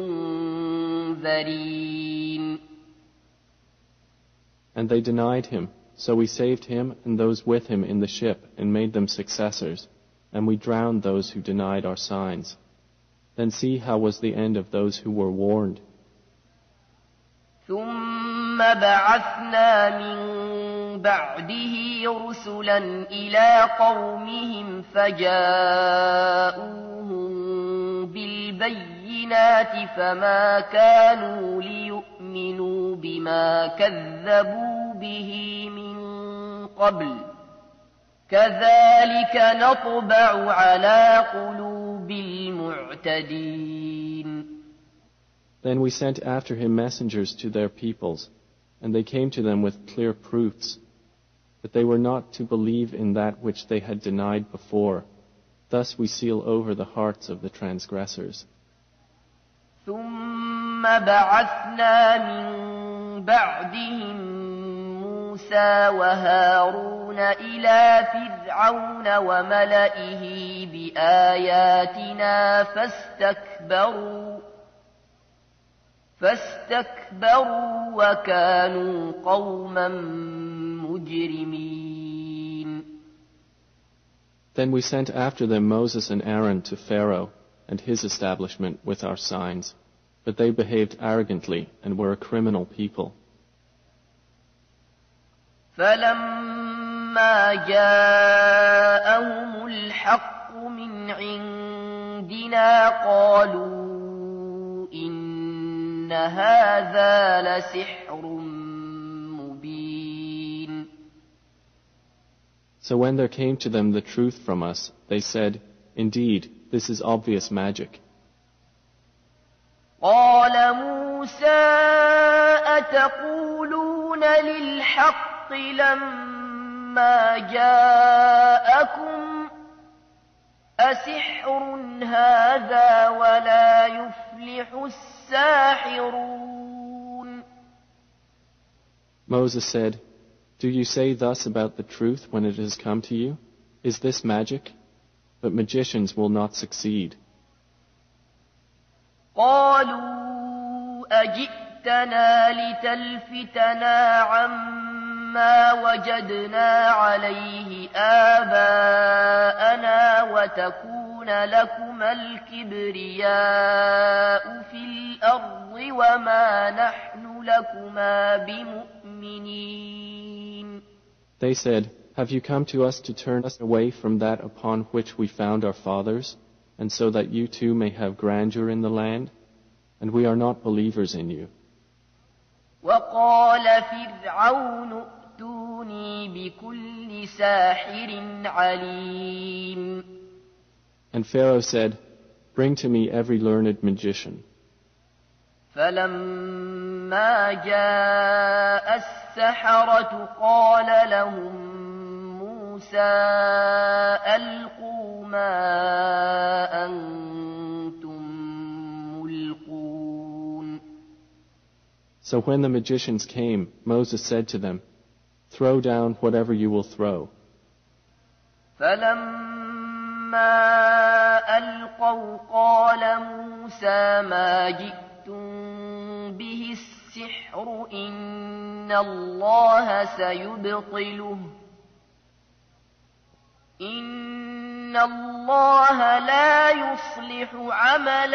المنذرين. And they denied him. So we saved him and those with him in the ship and made them successors, and we drowned those who denied our signs. Then see how was the end of those who were warned. ثم بعثنا من بعده رسلا إلى قومهم فجاءوهم بالبينات فما كانوا ليؤمنوا بما كذبوا به من قبل كذلك نطبع على قلوب المعتدين. Then we sent after him messengers to their peoples, and they came to them with clear proofs, but they were not to believe in that which they had denied before. Thus we seal over the hearts of the transgressors. ثم بعثنا من بعدهم موسى وهارون إلى فرعون وملئه بآياتنا فاستكبروا فاستكبروا وكانوا قوما مجرمين. Then we sent after them Moses and Aaron to Pharaoh and his establishment with our signs, but they behaved arrogantly and were a criminal people. فلما جاءهم الحق من عندنا قالوا إن هذا لسحر مبين. So when there came to them the truth from us, they said, "Indeed, this is obvious magic." قال موسى أتقولون للحق لما جاءكم أسحر هذا ولا يفلح الساحرون. Moses said, "Do you say thus about the truth when it has come to you? Is this magic? But magicians will not succeed." قالوا أجئتنا لتلفتنا عما وجدنا عليه آباءنا وتكون لكما الكبرياء في الأرض وما نحن لكما بمؤمنين. They said, "Have you come to us to turn us away from that upon which we found our fathers, and so that you too may have grandeur in the land? And we are not believers in you." وقال فرعون ائتوني بكل ساحر عليم. And Pharaoh said, "Bring to me every learned magician." فلما جاء السحرة قال لهم موسى ألقوا ما أنتم ملقون. So when the magicians came, Moses said to them, "Throw down whatever you will throw." فلما ألقوا قال موسى ما جئتم به السحر إن الله سيبطله إن الله لا يصلح عمل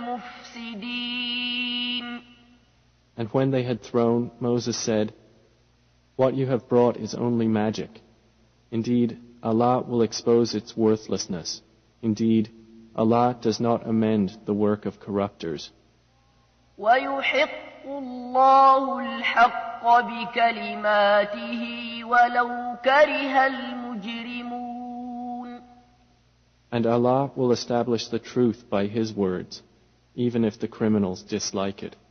المفسدين. And when they had thrown, Moses said, "What you have brought is only magic. Indeed, Allah will expose its worthlessness. Indeed, Allah does not amend the work of corruptors." ويحق الله الحق بكلماته ولو كره المجرمون. And Allah will establish the truth by His words, even if the criminals dislike it.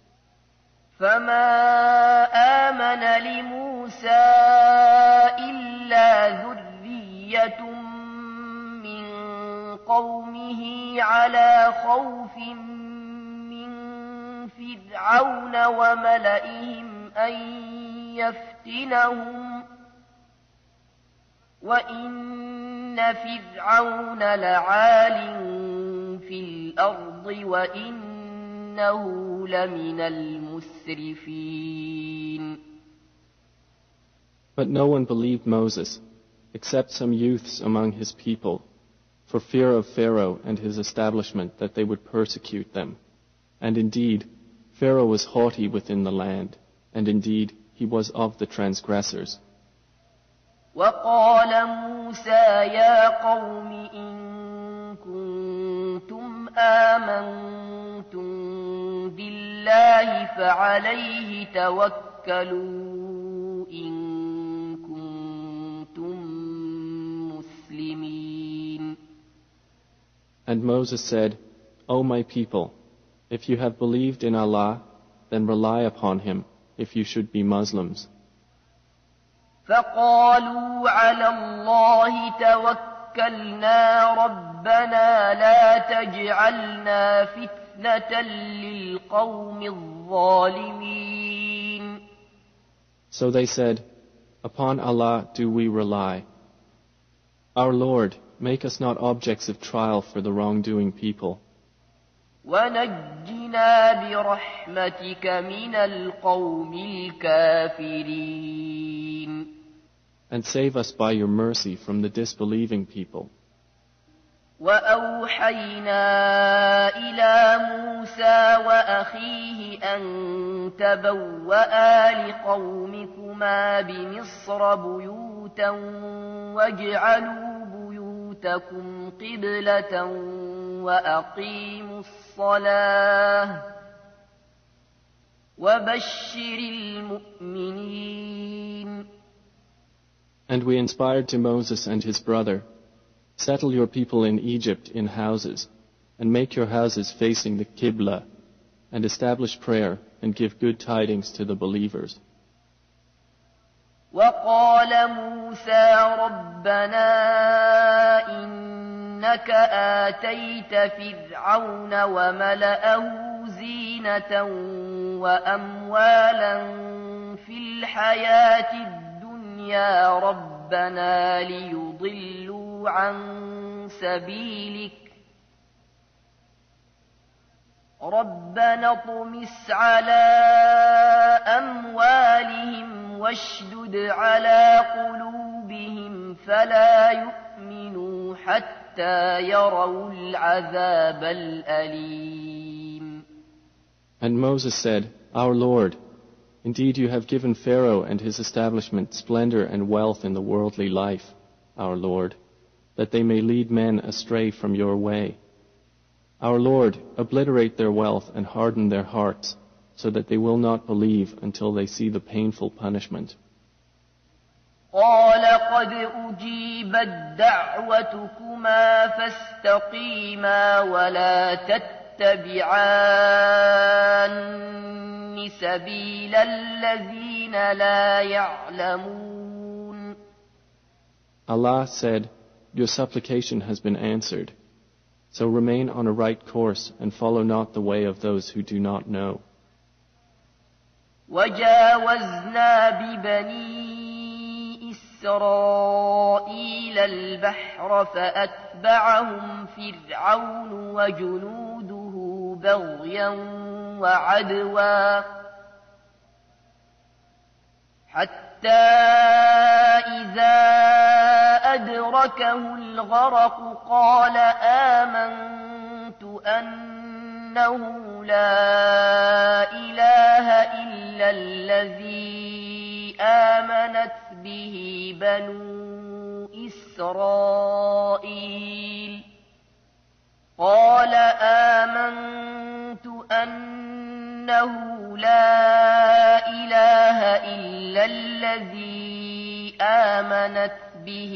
فما آمن لموسى إلا ذرية من قومه على خوف من فرعون وملئهم أن يفتنهم وإن فرعون لعال في الأرض وإنه لمن المسرفين. But no one believed Moses, except some youths among his people, for fear of Pharaoh and his establishment that they would persecute them. And indeed, Pharaoh was haughty within the land, and indeed, he was of the transgressors. وقال موسى يا قوم إن كنتم آمنتم بالله فعليه توكلوا إن كنتم مسلمين. And Moses said, "O my people, if you have believed in Allah, then rely upon Him if you should be Muslims." فقالوا على الله توكلنا ربنا لا تجعلنا فتنة للقوم الظالمين. So they said, "Upon Allah do we rely. Our Lord, make us not objects of trial for the wrongdoing people. ونجنا برحمتك من القوم الكافرين. And save us by your mercy from the disbelieving people." وأوحينا إلى موسى وأخيه أن تبوأ لقومكما بمصر بيوتا واجعلوا بيوتكم قبلة وأقيموا الصلاة وبشر المؤمنين. And we inspired to Moses and his brother, "Settle your people in Egypt in houses, and make your houses facing the Qibla, and establish prayer and give good tidings to the believers." وقال موسى ربنا إنك آتيت فرعون وملأه زينة وأموالا في الحياة الدنيا ربنا ليضلوا عن سبيلك ربنا اطمس على أموالهم واشدد على قلوبهم فلا يؤمنوا حتى يروا العذاب الأليم. And Moses said, "Our Lord, indeed you have given Pharaoh and his establishment splendor and wealth in the worldly life, our Lord, that they may lead men astray from your way. Our Lord, obliterate their wealth and harden their hearts, so that they will not believe until they see the painful punishment." قال قد أجيبت دعوتكما فاستقيما ولا تتبعان سبيل الذين لا يعلمون. Allah said, "Your supplication has been answered. So remain on a right course and follow not the way of those who do not know." وجاوزنا ببني إسرائيل البحر فأتبعهم فرعون وجنوده بغيا وعدوا حتى إذا أدركه الغرق قال آمنت أنه لا إله إلا الذي آمنت به بنو إسرائيل قال آمنت أنه لا إله إلا الذي آمنت به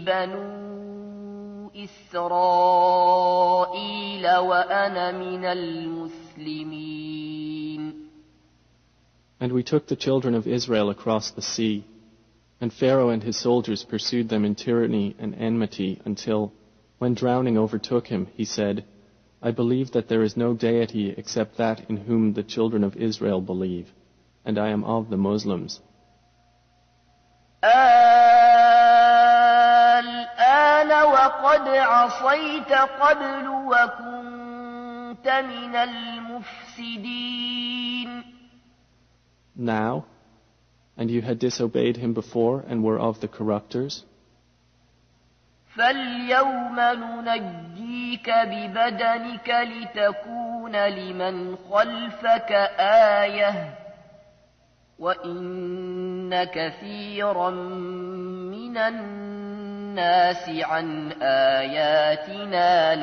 بنو إسرائيل وأنا من المسلمين. And we took the children of Israel across the sea, and Pharaoh and his soldiers pursued them in tyranny and enmity until, when drowning overtook him, he said, "I believe that there is no deity except that in whom the children of Israel believe, and I am of the Muslims." الآن وقد عصيت قبل وكنت من المفسدين. Now, and you had disobeyed him before and were of the corruptors. فاليوم ننجيك ببدنك لتكون لمن خلفك آية وإن كثيرا من الناس عن آياتنا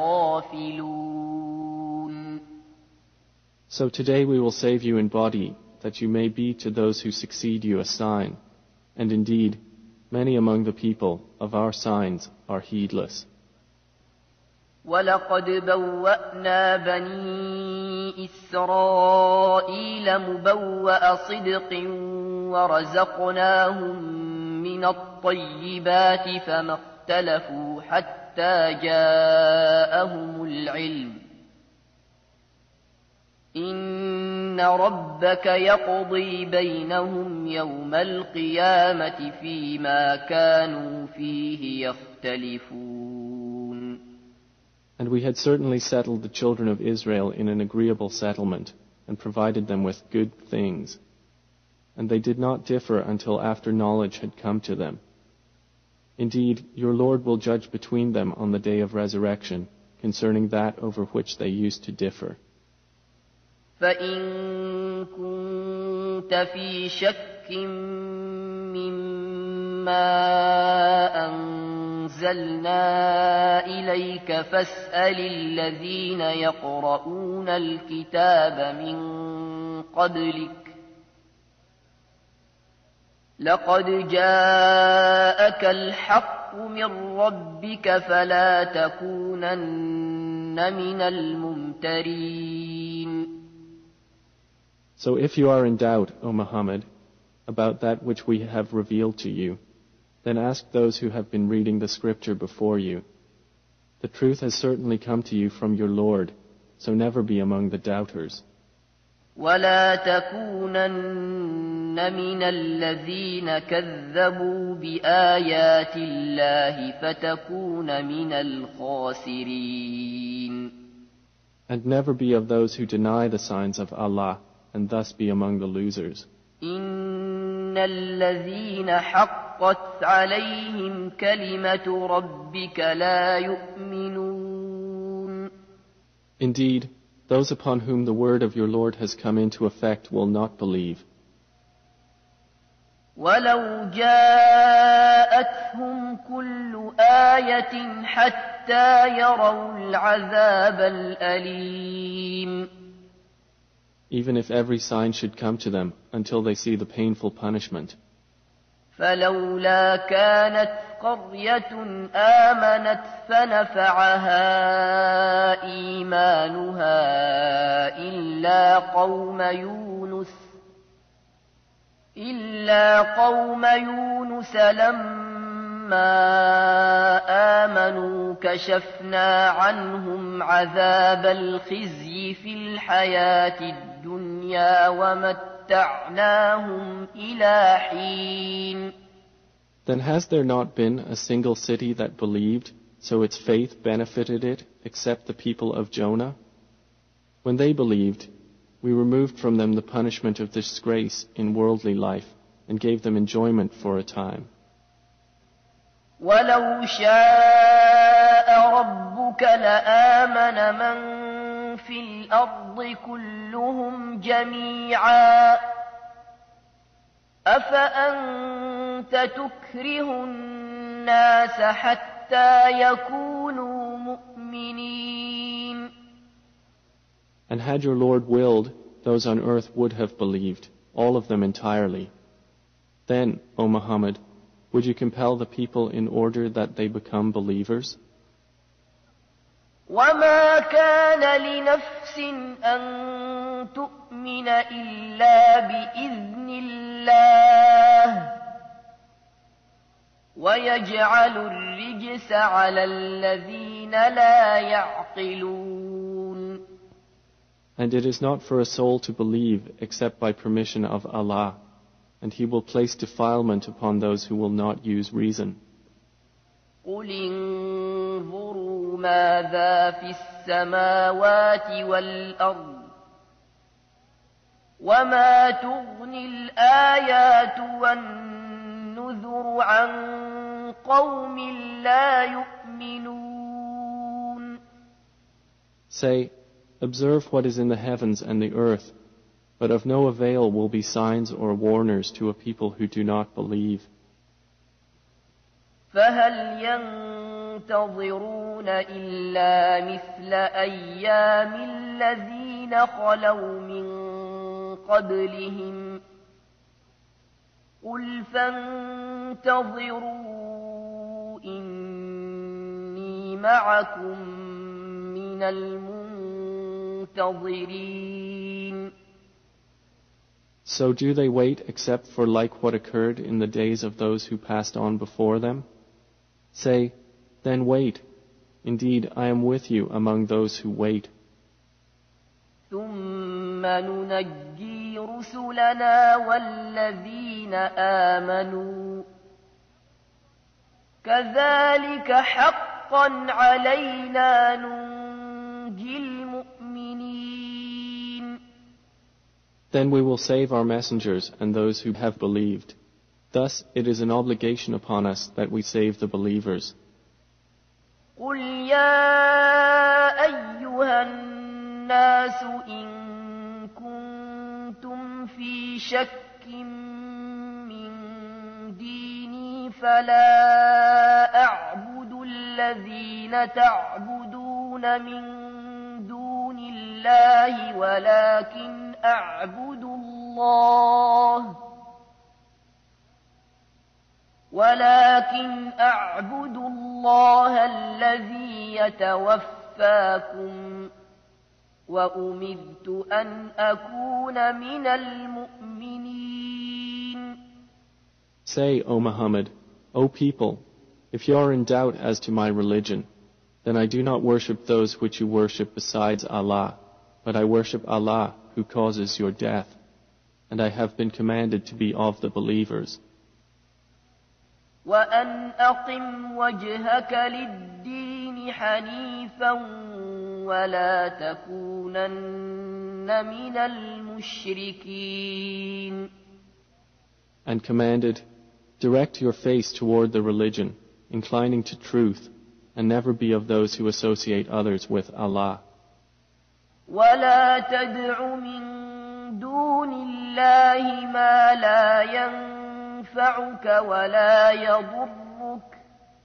لغافلون. So today we will save you in body, that you may be to those who succeed you a sign, and indeed, many among the people of our signs are heedless. وَلَقَدْ بَوَّأْنَا بَنِي إِسْرَائِيلَ مُبَوَّأَ صِدْقٍ وَرَزَقْنَاهُمْ مِنَ الطَّيِّبَاتِ فَمَا اخْتَلَفُوا حَتَّى جَاءَهُمُ الْعِلْمُ إِنَّ إن ربك يقضي بينهم يوم القيامة فيما كانوا فيه يختلفون. And we had certainly settled the children of Israel in an agreeable settlement and provided them with good things. And they did not differ until after knowledge had come to them. Indeed, your Lord will judge between them on the day of resurrection concerning that over which they used to differ. فَإِن كُنتَ فِي شَكٍّ مِّمَّا أَنزَلْنَا إِلَيْكَ فَاسْأَلِ الَّذِينَ يَقْرَؤُونَ الْكِتَابَ مِن قَبْلِكَ لَقَدْ جَاءَكَ الْحَقُّ مِن رَّبِّكَ فَلَا تَكُونَنَّ مِنَ الْمُمْتَرِينَ. So if you are in doubt, O Muhammad, about that which we have revealed to you, then ask those who have been reading the scripture before you. The truth has certainly come to you from your Lord, so never be among the doubters. وَلَا تَكُونَنَّ مِنَ الَّذِينَ كَذَّبُوا بِآيَاتِ اللَّهِ فَتَكُونَ مِنَ الْخَاسِرِينَ. And never be of those who deny the signs of Allah, and thus be among the losers. إِنَّ الَّذِينَ حَقَّتْ عَلَيْهِمْ كَلِمَةُ رَبِّكَ لَا يُؤْمِنُونَ. Indeed, those upon whom the word of your Lord has come into effect will not believe. وَلَوْ جَاءَتْهُمْ كُلُّ آيَةٍ حَتَّى يَرَوْا الْعَذَابَ الْأَلِيمَ. Even if every sign should come to them until they see the painful punishment. فَلَوْلَا كَانَتْ قَرْيَةٌ آمَنَتْ فَنَفَعَهَا إِيمَانُهَا إِلَّا قَوْمَ يُونُسَ إِلَّا قَوْمَ يُونُسَ لَمَّا آمَنُوا كَشَفْنَا عَنْهُمْ عَذَابَ الْخِزْيِ فِي الْحَيَاةِ الدُّنْيَا وَمَتَّعْنَاهُمْ إِلَى حِينٍ. Then has there not been a single city that believed, so its faith benefited it, except the people of Jonah? When they believed, we removed from them the punishment of disgrace in worldly life, and gave them enjoyment for a time. وَلَوْ شَاءَ رَبُّكَ لَآمَنَ مَن فِي الْأَرْضِ كُلُّهُمْ جَمِيعًا أَفَأَنْتَ تُكْرِهُ النَّاسَ حَتَّى يَكُونُوا مُؤْمِنِينَ. And had your Lord willed, those on earth would have believed, all of them entirely. Then, O Muhammad, would you compel the people in order that they become believers? وَمَا كَانَ لِنَفْسٍ أَن تُؤْمِنَ إِلَّا بِإِذْنِ اللَّهِ وَيَجْعَلُ الرِّجْسَ عَلَى الَّذِينَ لَا يَعْقِلُونَ. And it is not for a soul to believe except by permission of Allah, and He will place defilement upon those who will not use reason. قُلِ انظُرُوا مَاذَا فِي السَّمَاوَاتِ وَالْأَرْضِ وَمَا تُغْنِي الْآيَاتُ وَالنُّذُرُ عَن قَوْمٍ لَّا يُؤْمِنُونَ. Say, observe what is in the heavens and the earth, but of no avail will be signs or warners to a people who do not believe. فَهَلْ يَنتَظِرُونَ إِلَّا مِثْلَ أَيَّامِ الَّذِينَ خَلَوْا مِن قَبْلِهِمْ قُلْ فَانتَظِرُوا إِنِّي مَعَكُم مِّنَ الْمُنتَظِرِينَ. So do they wait except for like what occurred in the days of those who passed on before them? Say, then wait. Indeed, I am with you among those who wait. ثم ننجي رسلنا والذين آمنوا كذلك حقا علينا ننجي المؤمنين. Then we will save our messengers and those who have believed. Thus it is an obligation upon us that we save the believers. قل يا أيها الناس إن كنتم في شك من ديني فلا أعبد الذين تعبدون من دون الله ولكن أعبد الله ولكن أعبد الله الذي يتوفاكم وأمرت أن أكون من المؤمنين. Say, O Muhammad, O people, if you are in doubt as to my religion, then I do not worship those which you worship besides Allah, but I worship Allah who causes your death, and I have been commanded to be of the believers. وأن أقم وجهك للدين حنيفا ولا تكونن من المشركين. And commanded, direct your face toward the religion, inclining to truth, and never be of those who associate others with Allah. ولا تدع من دون الله ما لا ينفعك ينفعك ولا يضرك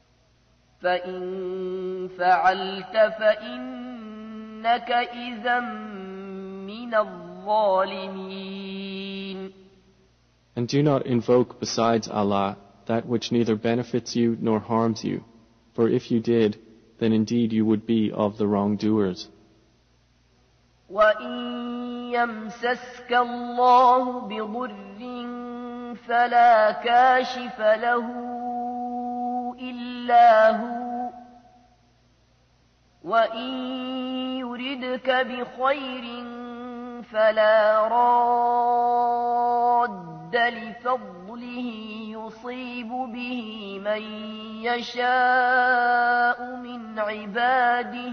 فإن فعلت فإنك إذا من الظالمين. And do not invoke besides Allah that which neither benefits you nor harms you, for if you did, then indeed you would be of the wrongdoers. وَإِن يَمْسَسْكَ اللَّهُ بِضُرٍّ فلا كاشف له إلا هو وإن يردك بخير فلا راد لفضله يصيب به من يشاء من عباده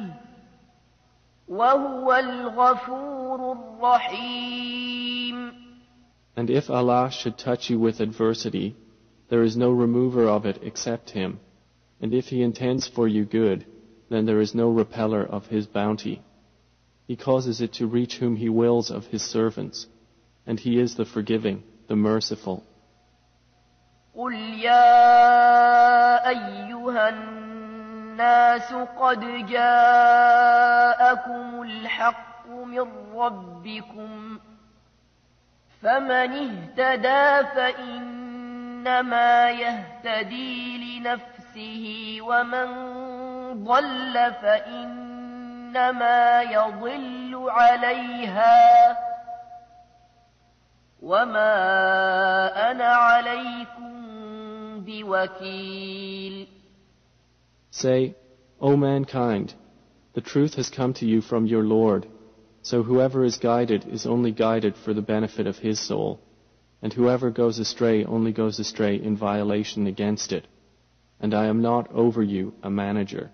وهو الغفور الرحيم. And if Allah should touch you with adversity, there is no remover of it except Him. And if He intends for you good, then there is no repeller of His bounty. He causes it to reach whom He wills of His servants, and He is the forgiving, the merciful. قُلْ يَا أَيُّهَا النَّاسُ قَدْ جَاءَكُمُ الْحَقُّ مِنْ رَبِّكُمْ فمن اهتدى فإنما يهتدي لنفسه ومن ضل فإنما يضل عليها وما أنا عليكم بوكيل. Say, O mankind, the truth has come to you from your Lord. So whoever is guided is only guided for the benefit of his soul, and whoever goes astray only goes astray in violation against it. And I am not over you a manager.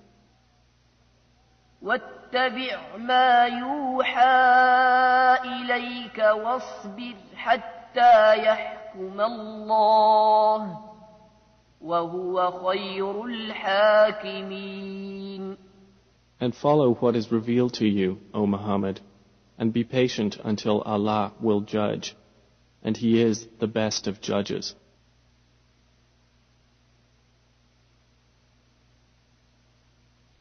واتبع ما يوحى إليك واصبر حتى يحكم الله وهو خير الحاكمين. And follow what is revealed to you, O Muhammad, and be patient until Allah will judge, and He is the best of judges.